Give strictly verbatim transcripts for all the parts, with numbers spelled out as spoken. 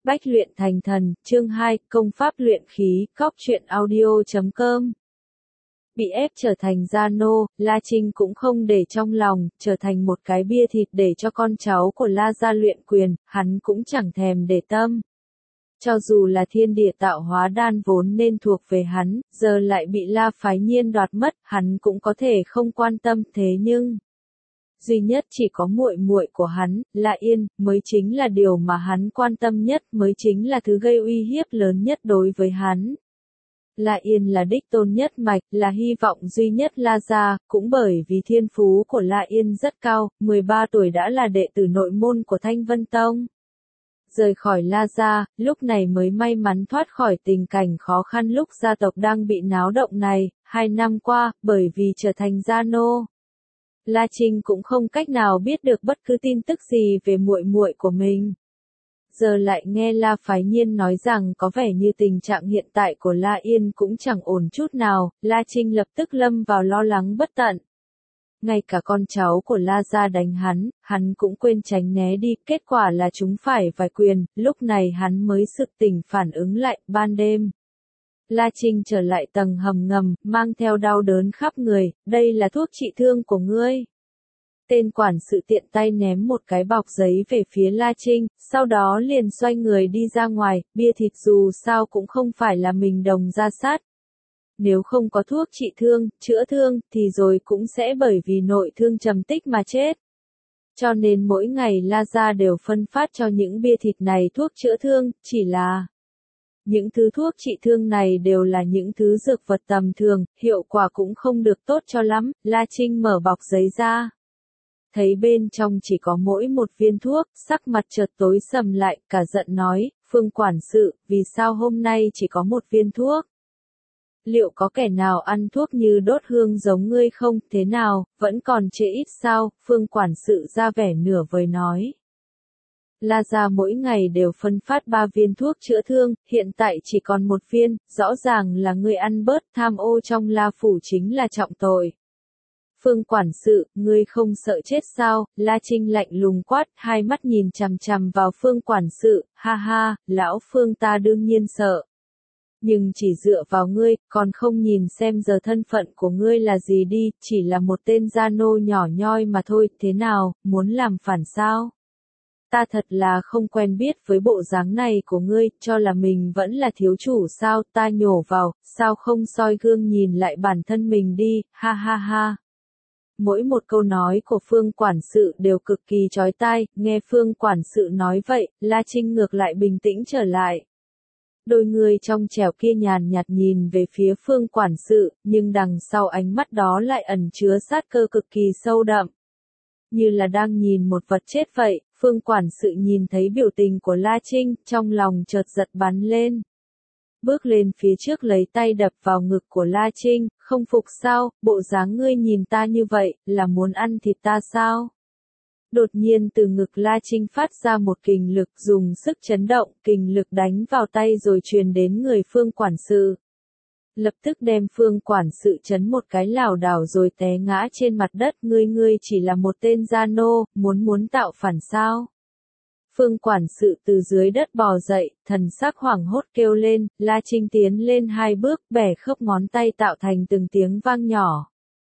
Bách luyện thành thần, chương hai, công pháp luyện khí, cóc truyện audio chấm com. Bị ép trở thành gia nô, La Trinh cũng không để trong lòng, trở thành một cái bia thịt để cho con cháu của La gia luyện quyền, hắn cũng chẳng thèm để tâm. Cho dù là thiên địa tạo hóa đan vốn nên thuộc về hắn, giờ lại bị La Phái Nhiên đoạt mất, hắn cũng có thể không quan tâm, thế nhưng duy nhất chỉ có muội muội của hắn, La Yên, mới chính là điều mà hắn quan tâm nhất, mới chính là thứ gây uy hiếp lớn nhất đối với hắn. La Yên là đích tôn nhất mạch, là hy vọng duy nhất La gia, cũng bởi vì thiên phú của La Yên rất cao, mười ba tuổi đã là đệ tử nội môn của Thanh Vân Tông. Rời khỏi La gia, lúc này mới may mắn thoát khỏi tình cảnh khó khăn lúc gia tộc đang bị náo động này, hai năm qua, bởi vì trở thành gia nô. La Trinh cũng không cách nào biết được bất cứ tin tức gì về muội muội của mình. Giờ lại nghe La Phái Nhiên nói rằng có vẻ như tình trạng hiện tại của La Yên cũng chẳng ổn chút nào, La Trinh lập tức lâm vào lo lắng bất tận. Ngay cả con cháu của La gia đánh hắn, hắn cũng quên tránh né đi, kết quả là chúng phải vài quyền, lúc này hắn mới sực tỉnh phản ứng lại, ban đêm. La Trinh trở lại tầng hầm ngầm, mang theo đau đớn khắp người, đây là thuốc trị thương của ngươi. Tên quản sự tiện tay ném một cái bọc giấy về phía La Trinh, sau đó liền xoay người đi ra ngoài, bia thịt dù sao cũng không phải là mình đồng ra sát. Nếu không có thuốc trị thương, chữa thương, thì rồi cũng sẽ bởi vì nội thương trầm tích mà chết. Cho nên mỗi ngày La gia đều phân phát cho những bia thịt này thuốc chữa thương, chỉ là những thứ thuốc trị thương này đều là những thứ dược vật tầm thường, hiệu quả cũng không được tốt cho lắm. La Trinh mở bọc giấy ra, thấy bên trong chỉ có mỗi một viên thuốc, sắc mặt chợt tối sầm lại, cả giận nói, Phương quản sự, vì sao hôm nay chỉ có một viên thuốc? Liệu có kẻ nào ăn thuốc như đốt hương giống ngươi không, thế nào, vẫn còn trễ ít sao? Phương quản sự ra vẻ nửa vời nói. La gia mỗi ngày đều phân phát ba viên thuốc chữa thương, hiện tại chỉ còn một viên, rõ ràng là ngươi ăn bớt, tham ô trong La phủ chính là trọng tội. Phương quản sự, ngươi không sợ chết sao? La Trinh lạnh lùng quát, hai mắt nhìn chằm chằm vào Phương quản sự, ha ha, lão Phương ta đương nhiên sợ. Nhưng chỉ dựa vào ngươi, còn không nhìn xem giờ thân phận của ngươi là gì đi, chỉ là một tên gia nô nhỏ nhoi mà thôi, thế nào, muốn làm phản sao? Ta thật là không quen biết với bộ dáng này của ngươi, cho là mình vẫn là thiếu chủ sao, ta nhổ vào, sao không soi gương nhìn lại bản thân mình đi, ha ha ha. Mỗi một câu nói của Phương quản sự đều cực kỳ chói tai, nghe Phương quản sự nói vậy, La Trinh ngược lại bình tĩnh trở lại. Đôi người trong trẻo kia nhàn nhạt nhìn về phía Phương quản sự, nhưng đằng sau ánh mắt đó lại ẩn chứa sát cơ cực kỳ sâu đậm. Như là đang nhìn một vật chết vậy, Phương quản sự nhìn thấy biểu tình của La Trinh, trong lòng chợt giật bắn lên. Bước lên phía trước lấy tay đập vào ngực của La Trinh, không phục sao, bộ dáng ngươi nhìn ta như vậy, là muốn ăn thịt ta sao? Đột nhiên từ ngực La Trinh phát ra một kình lực dùng sức chấn động, kình lực đánh vào tay rồi truyền đến người Phương quản sự. Lập tức đem Phương quản sự chấn một cái lảo đảo rồi té ngã trên mặt đất, ngươi ngươi chỉ là một tên gia nô, muốn muốn tạo phản sao? Phương quản sự từ dưới đất bò dậy, thần sắc hoảng hốt kêu lên, La Trinh tiến lên hai bước, bẻ khớp ngón tay tạo thành từng tiếng vang nhỏ.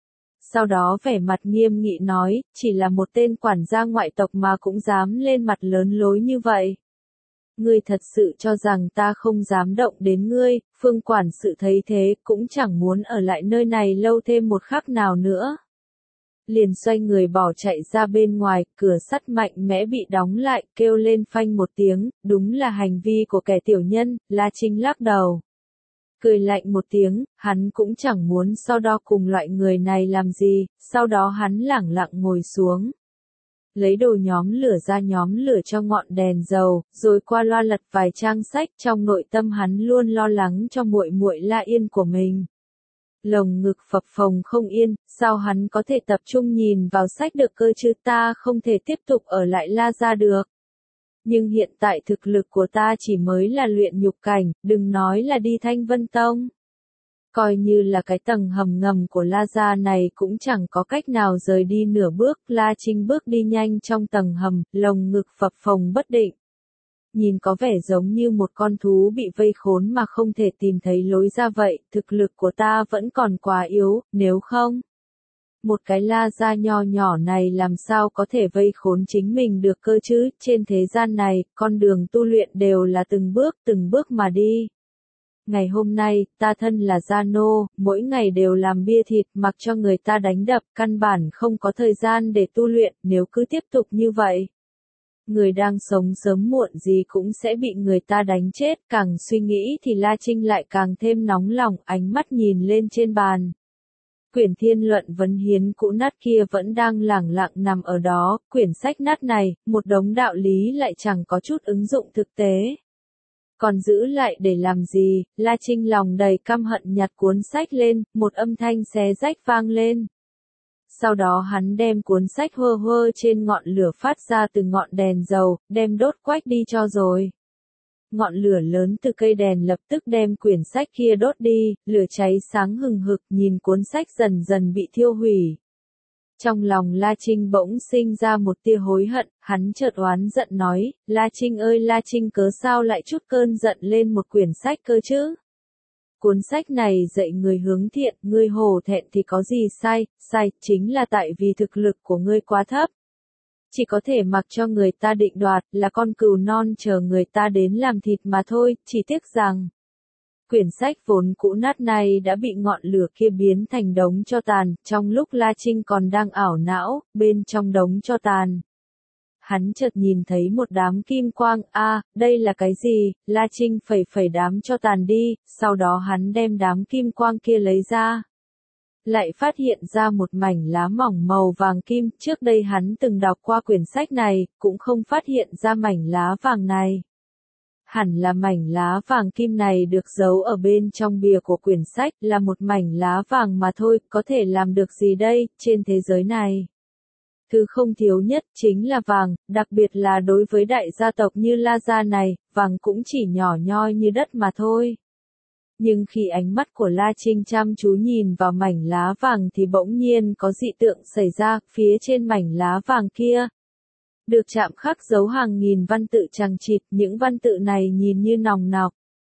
Sau đó vẻ mặt nghiêm nghị nói, chỉ là một tên quản gia ngoại tộc mà cũng dám lên mặt lớn lối như vậy. Ngươi thật sự cho rằng ta không dám động đến ngươi? Phương quản sự thấy thế, cũng chẳng muốn ở lại nơi này lâu thêm một khắc nào nữa. Liền xoay người bỏ chạy ra bên ngoài, cửa sắt mạnh mẽ bị đóng lại, kêu lên phanh một tiếng, đúng là hành vi của kẻ tiểu nhân. La Trinh lắc đầu, cười lạnh một tiếng, hắn cũng chẳng muốn so đo cùng loại người này làm gì, sau đó hắn lẳng lặng ngồi xuống. Lấy đồ nhóm lửa ra nhóm lửa cho ngọn đèn dầu, rồi qua loa lật vài trang sách, trong nội tâm hắn luôn lo lắng cho muội muội La Yên của mình. Lồng ngực phập phồng không yên, sao hắn có thể tập trung nhìn vào sách được cơ chứ, ta không thể tiếp tục ở lại La gia được. Nhưng hiện tại thực lực của ta chỉ mới là luyện nhục cảnh, đừng nói là đi Thanh Vân Tông. Coi như là cái tầng hầm ngầm của La gia này cũng chẳng có cách nào rời đi nửa bước, La Trinh bước đi nhanh trong tầng hầm, lồng ngực phập phồng bất định. nhìn có vẻ giống như một con thú bị vây khốn mà không thể tìm thấy lối ra vậy, thực lực của ta vẫn còn quá yếu, nếu không, một cái La Gia nho nhỏ này làm sao có thể vây khốn chính mình được cơ chứ, trên thế gian này, con đường tu luyện đều là từng bước từng bước mà đi. Ngày hôm nay, ta thân là gia nô, mỗi ngày đều làm bia thịt mặc cho người ta đánh đập, căn bản không có thời gian để tu luyện, nếu cứ tiếp tục như vậy. Người đang sống sớm muộn gì cũng sẽ bị người ta đánh chết, càng suy nghĩ thì La Trinh lại càng thêm nóng lòng, ánh mắt nhìn lên trên bàn. Quyển Thiên Luận Vấn Hiến cũ nát kia vẫn đang lẳng lặng nằm ở đó, quyển sách nát này, một đống đạo lý lại chẳng có chút ứng dụng thực tế. Còn giữ lại để làm gì, La Trinh lòng đầy căm hận nhặt cuốn sách lên, một âm thanh xé rách vang lên. Sau đó hắn đem cuốn sách hơ hơ trên ngọn lửa phát ra từ ngọn đèn dầu, đem đốt quách đi cho rồi. Ngọn lửa lớn từ cây đèn lập tức đem quyển sách kia đốt đi, lửa cháy sáng hừng hực nhìn cuốn sách dần dần bị thiêu hủy. Trong lòng La Trinh bỗng sinh ra một tia hối hận, hắn chợt oán giận nói, La Trinh ơi La Trinh cớ sao lại chút cơn giận lên một quyển sách cơ chứ? Cuốn sách này dạy người hướng thiện, ngươi hổ thẹn thì có gì sai, sai chính là tại vì thực lực của ngươi quá thấp. Chỉ có thể mặc cho người ta định đoạt là con cừu non chờ người ta đến làm thịt mà thôi, chỉ tiếc rằng quyển sách vốn cũ nát này đã bị ngọn lửa kia biến thành đống tro tàn, trong lúc La Trinh còn đang ảo não, bên trong đống tro tàn. Hắn chợt nhìn thấy một đám kim quang, a, à, đây là cái gì, La Trinh phẩy phẩy đám tro tàn đi, sau đó hắn đem đám kim quang kia lấy ra. Lại phát hiện ra một mảnh lá mỏng màu vàng kim, trước đây hắn từng đọc qua quyển sách này, cũng không phát hiện ra mảnh lá vàng này. Hẳn là mảnh lá vàng kim này được giấu ở bên trong bìa của quyển sách, là một mảnh lá vàng mà thôi, có thể làm được gì đây, trên thế giới này. Thứ không thiếu nhất chính là vàng, đặc biệt là đối với đại gia tộc như La Gia này, vàng cũng chỉ nhỏ nhoi như đất mà thôi. Nhưng khi ánh mắt của La Trinh chăm chú nhìn vào mảnh lá vàng thì bỗng nhiên có dị tượng xảy ra, phía trên mảnh lá vàng kia. Được chạm khắc dấu hàng nghìn văn tự chằng chịt, những văn tự này nhìn như nòng nọc.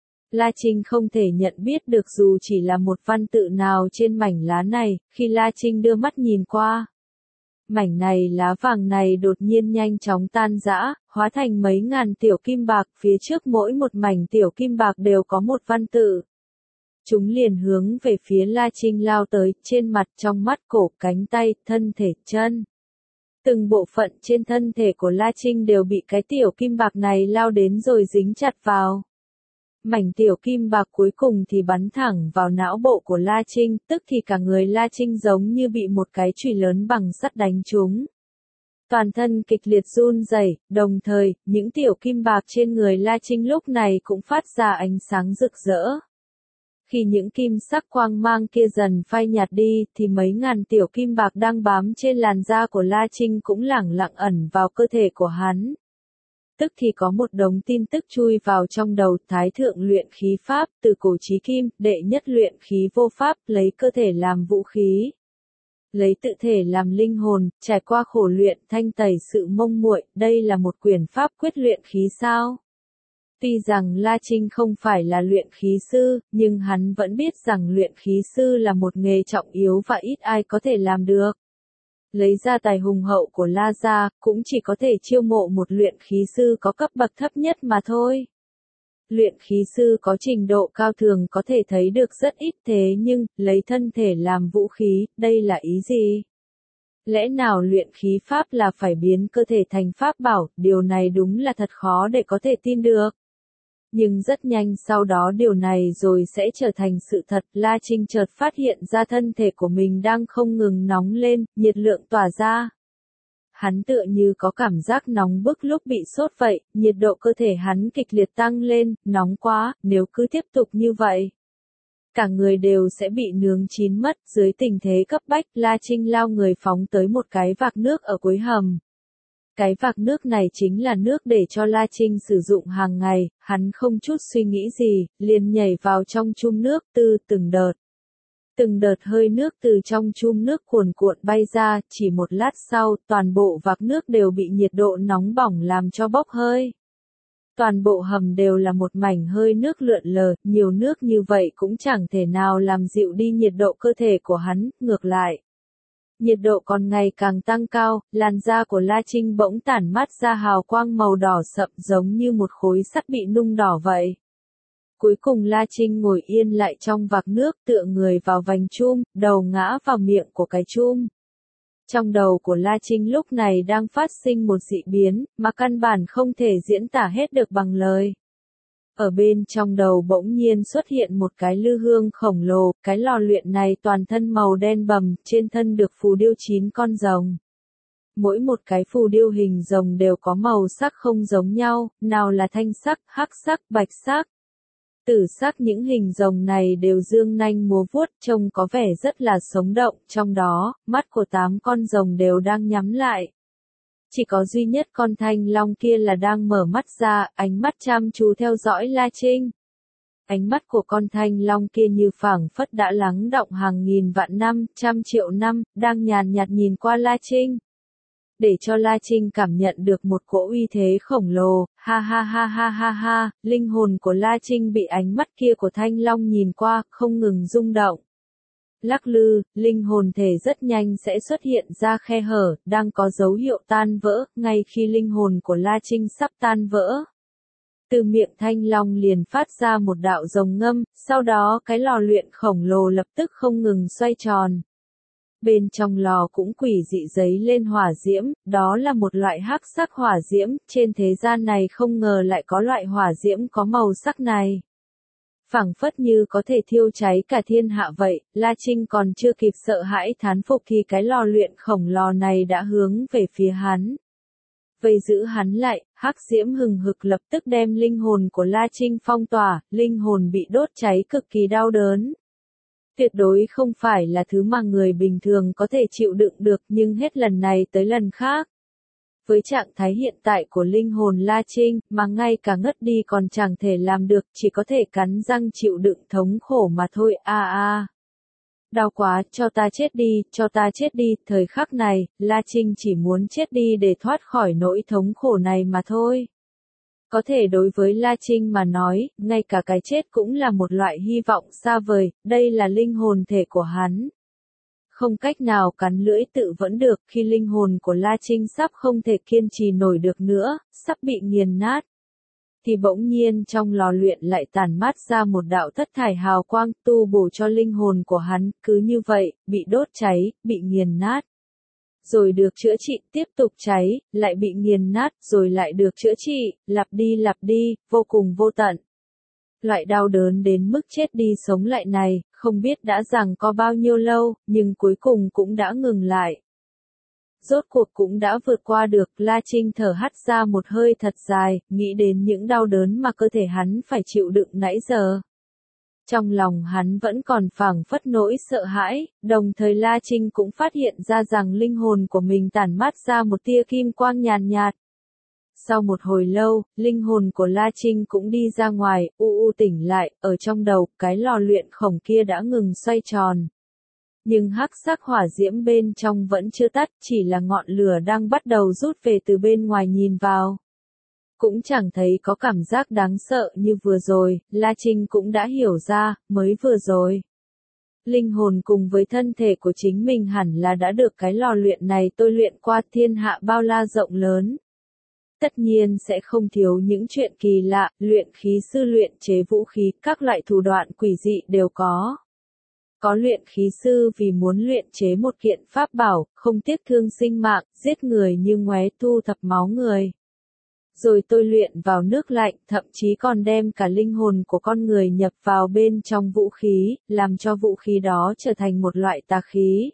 La Trinh không thể nhận biết được dù chỉ là một văn tự nào trên mảnh lá này, khi La Trinh đưa mắt nhìn qua. Mảnh này lá vàng này đột nhiên nhanh chóng tan rã, hóa thành mấy ngàn tiểu kim bạc, phía trước mỗi một mảnh tiểu kim bạc đều có một văn tự. Chúng liền hướng về phía La Trinh lao tới, trên mặt, trong mắt, cổ, cánh tay, thân thể, chân. Từng bộ phận trên thân thể của La Trinh đều bị cái tiểu kim bạc này lao đến rồi dính chặt vào. Mảnh tiểu kim bạc cuối cùng thì bắn thẳng vào não bộ của La Trinh, tức thì cả người La Trinh giống như bị một cái chùy lớn bằng sắt đánh trúng. Toàn thân kịch liệt run rẩy, đồng thời, những tiểu kim bạc trên người La Trinh lúc này cũng phát ra ánh sáng rực rỡ. Khi những kim sắc quang mang kia dần phai nhạt đi, thì mấy ngàn tiểu kim bạc đang bám trên làn da của La Trinh cũng lẳng lặng ẩn vào cơ thể của hắn. Tức thì có một đống tin tức chui vào trong đầu, Thái thượng luyện khí pháp, từ cổ chí kim, đệ nhất luyện khí vô pháp, lấy cơ thể làm vũ khí. Lấy tự thể làm linh hồn, trải qua khổ luyện thanh tẩy sự mông muội, đây là một quyển pháp quyết luyện khí sao? Tuy rằng La Trinh không phải là luyện khí sư, nhưng hắn vẫn biết rằng luyện khí sư là một nghề trọng yếu và ít ai có thể làm được. Lấy gia tài hùng hậu của La Gia, cũng chỉ có thể chiêu mộ một luyện khí sư có cấp bậc thấp nhất mà thôi. Luyện khí sư có trình độ cao thường có thể thấy được rất ít, thế nhưng, lấy thân thể làm vũ khí, đây là ý gì? Lẽ nào luyện khí pháp là phải biến cơ thể thành pháp bảo, điều này đúng là thật khó để có thể tin được. Nhưng rất nhanh sau đó điều này rồi sẽ trở thành sự thật, La Trinh chợt phát hiện ra thân thể của mình đang không ngừng nóng lên, nhiệt lượng tỏa ra. Hắn tựa như có cảm giác nóng bức lúc bị sốt vậy, nhiệt độ cơ thể hắn kịch liệt tăng lên, nóng quá, nếu cứ tiếp tục như vậy. Cả người đều sẽ bị nướng chín mất, dưới tình thế cấp bách, La Trinh lao người phóng tới một cái vạc nước ở cuối hầm. Cái vạc nước này chính là nước để cho La Trinh sử dụng hàng ngày, hắn không chút suy nghĩ gì, liền nhảy vào trong chum nước từ từng đợt. Từng đợt hơi nước từ trong chum nước cuồn cuộn bay ra, chỉ một lát sau, toàn bộ vạc nước đều bị nhiệt độ nóng bỏng làm cho bốc hơi. Toàn bộ hầm đều là một mảnh hơi nước lượn lờ, nhiều nước như vậy cũng chẳng thể nào làm dịu đi nhiệt độ cơ thể của hắn, ngược lại. Nhiệt độ còn ngày càng tăng cao, làn da của La Trinh bỗng tản mát ra hào quang màu đỏ sậm giống như một khối sắt bị nung đỏ vậy. Cuối cùng La Trinh ngồi yên lại trong vạc nước tựa người vào vành chum, đầu ngã vào miệng của cái chum. Trong đầu của La Trinh lúc này đang phát sinh một dị biến, mà căn bản không thể diễn tả hết được bằng lời. Ở bên trong đầu bỗng nhiên xuất hiện một cái lư hương khổng lồ, cái lò luyện này toàn thân màu đen bầm, trên thân được phù điêu chín con rồng. Mỗi một cái phù điêu hình rồng đều có màu sắc không giống nhau, nào là thanh sắc, hắc sắc, bạch sắc. Tử sắc những hình rồng này đều dương nanh múa vuốt trông có vẻ rất là sống động, trong đó, mắt của tám con rồng đều đang nhắm lại. Chỉ có duy nhất con thanh long kia là đang mở mắt ra, ánh mắt chăm chú theo dõi La Trinh. Ánh mắt của con thanh long kia như phảng phất đã lắng đọng hàng nghìn vạn năm, trăm triệu năm, đang nhàn nhạt nhìn qua La Trinh. Để cho La Trinh cảm nhận được một cỗ uy thế khổng lồ, ha ha ha ha ha ha, linh hồn của La Trinh bị ánh mắt kia của thanh long nhìn qua, không ngừng rung động. Lắc lư, linh hồn thể rất nhanh sẽ xuất hiện ra khe hở, đang có dấu hiệu tan vỡ, ngay khi linh hồn của La Trinh sắp tan vỡ. Từ miệng thanh long liền phát ra một đạo rồng ngâm, sau đó cái lò luyện khổng lồ lập tức không ngừng xoay tròn. Bên trong lò cũng quỷ dị giấy lên hỏa diễm, đó là một loại hắc sắc hỏa diễm, trên thế gian này không ngờ lại có loại hỏa diễm có màu sắc này. Phảng phất như có thể thiêu cháy cả thiên hạ vậy, La Trinh còn chưa kịp sợ hãi thán phục thì cái lò luyện khổng lồ này đã hướng về phía hắn. Vây giữ hắn lại, hắc diễm hừng hực lập tức đem linh hồn của La Trinh phong tỏa, linh hồn bị đốt cháy cực kỳ đau đớn. Tuyệt đối không phải là thứ mà người bình thường có thể chịu đựng được nhưng hết lần này tới lần khác. Với trạng thái hiện tại của linh hồn La Trinh, mà ngay cả ngất đi còn chẳng thể làm được, chỉ có thể cắn răng chịu đựng thống khổ mà thôi, a a. Đau quá, cho ta chết đi, cho ta chết đi, thời khắc này, La Trinh chỉ muốn chết đi để thoát khỏi nỗi thống khổ này mà thôi. Có thể đối với La Trinh mà nói, ngay cả cái chết cũng là một loại hy vọng xa vời, đây là linh hồn thể của hắn. Không cách nào cắn lưỡi tự vẫn được khi linh hồn của La Trinh sắp không thể kiên trì nổi được nữa, sắp bị nghiền nát. Thì bỗng nhiên trong lò luyện lại tản mát ra một đạo thất thải hào quang tu bổ cho linh hồn của hắn, cứ như vậy, bị đốt cháy, bị nghiền nát. Rồi được chữa trị, tiếp tục cháy, lại bị nghiền nát, rồi lại được chữa trị, lặp đi lặp đi, vô cùng vô tận. Loại đau đớn đến mức chết đi sống lại này, không biết đã rằng có bao nhiêu lâu, nhưng cuối cùng cũng đã ngừng lại. Rốt cuộc cũng đã vượt qua được, La Trinh thở hắt ra một hơi thật dài, nghĩ đến những đau đớn mà cơ thể hắn phải chịu đựng nãy giờ. Trong lòng hắn vẫn còn phảng phất nỗi sợ hãi, đồng thời La Trinh cũng phát hiện ra rằng linh hồn của mình tản mát ra một tia kim quang nhàn nhạt. Sau một hồi lâu, linh hồn của La Trinh cũng đi ra ngoài, u u tỉnh lại, ở trong đầu, cái lò luyện khổng kia đã ngừng xoay tròn. Nhưng hắc sắc hỏa diễm bên trong vẫn chưa tắt, chỉ là ngọn lửa đang bắt đầu rút về từ bên ngoài nhìn vào. Cũng chẳng thấy có cảm giác đáng sợ như vừa rồi, La Trinh cũng đã hiểu ra, mới vừa rồi. Linh hồn cùng với thân thể của chính mình hẳn là đã được cái lò luyện này tôi luyện qua thiên hạ bao la rộng lớn. Tất nhiên sẽ không thiếu những chuyện kỳ lạ, luyện khí sư luyện chế vũ khí, các loại thủ đoạn quỷ dị đều có. Có luyện khí sư vì muốn luyện chế một kiện pháp bảo, không tiếc thương sinh mạng, giết người như ngoé thu thập máu người. Rồi tôi luyện vào nước lạnh, thậm chí còn đem cả linh hồn của con người nhập vào bên trong vũ khí, làm cho vũ khí đó trở thành một loại tà khí.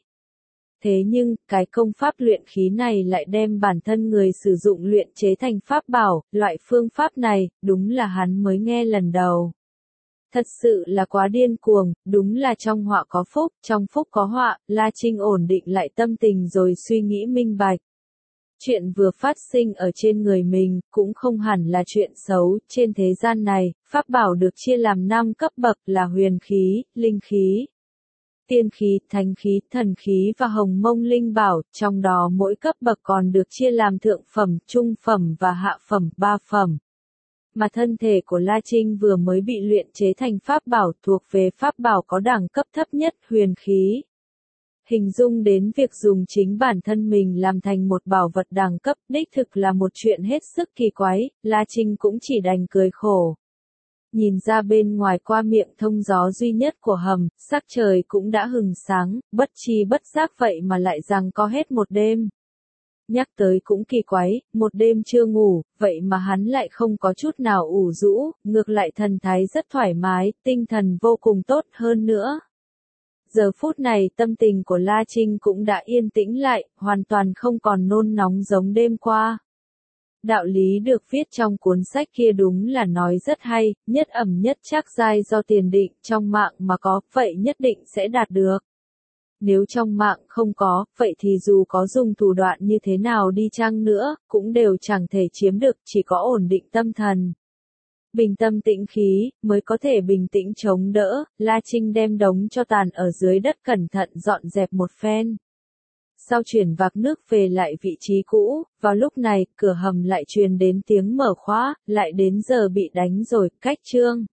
Thế nhưng, cái công pháp luyện khí này lại đem bản thân người sử dụng luyện chế thành pháp bảo, loại phương pháp này, đúng là hắn mới nghe lần đầu. Thật sự là quá điên cuồng, đúng là trong họa có phúc, trong phúc có họa, La Trinh ổn định lại tâm tình rồi suy nghĩ minh bạch. Chuyện vừa phát sinh ở trên người mình, cũng không hẳn là chuyện xấu, trên thế gian này, pháp bảo được chia làm năm cấp bậc là huyền khí, linh khí, tiên khí, thánh khí, thần khí và hồng mông linh bảo, trong đó mỗi cấp bậc còn được chia làm thượng phẩm, trung phẩm và hạ phẩm, ba phẩm. Mà thân thể của La Trinh vừa mới bị luyện chế thành pháp bảo thuộc về pháp bảo có đẳng cấp thấp nhất, huyền khí. Hình dung đến việc dùng chính bản thân mình làm thành một bảo vật đẳng cấp, đích thực là một chuyện hết sức kỳ quái, La Trinh cũng chỉ đành cười khổ. Nhìn ra bên ngoài qua miệng thông gió duy nhất của hầm, sắc trời cũng đã hừng sáng, bất chi bất giác vậy mà lại rằng có hết một đêm. Nhắc tới cũng kỳ quái, một đêm chưa ngủ, vậy mà hắn lại không có chút nào ủ rũ, ngược lại thần thái rất thoải mái, tinh thần vô cùng tốt hơn nữa. Giờ phút này tâm tình của La Trinh cũng đã yên tĩnh lại, hoàn toàn không còn nôn nóng giống đêm qua. Đạo lý được viết trong cuốn sách kia đúng là nói rất hay, nhất ẩm nhất chắc giai do tiền định trong mạng mà có, vậy nhất định sẽ đạt được. Nếu trong mạng không có, vậy thì dù có dùng thủ đoạn như thế nào đi chăng nữa, cũng đều chẳng thể chiếm được, chỉ có ổn định tâm thần. Bình tâm tĩnh khí, mới có thể bình tĩnh chống đỡ, La Trinh đem đống cho tàn ở dưới đất cẩn thận dọn dẹp một phen. Sau chuyển vạc nước về lại vị trí cũ, vào lúc này, cửa hầm lại truyền đến tiếng mở khóa, lại đến giờ bị đánh rồi, cách trương.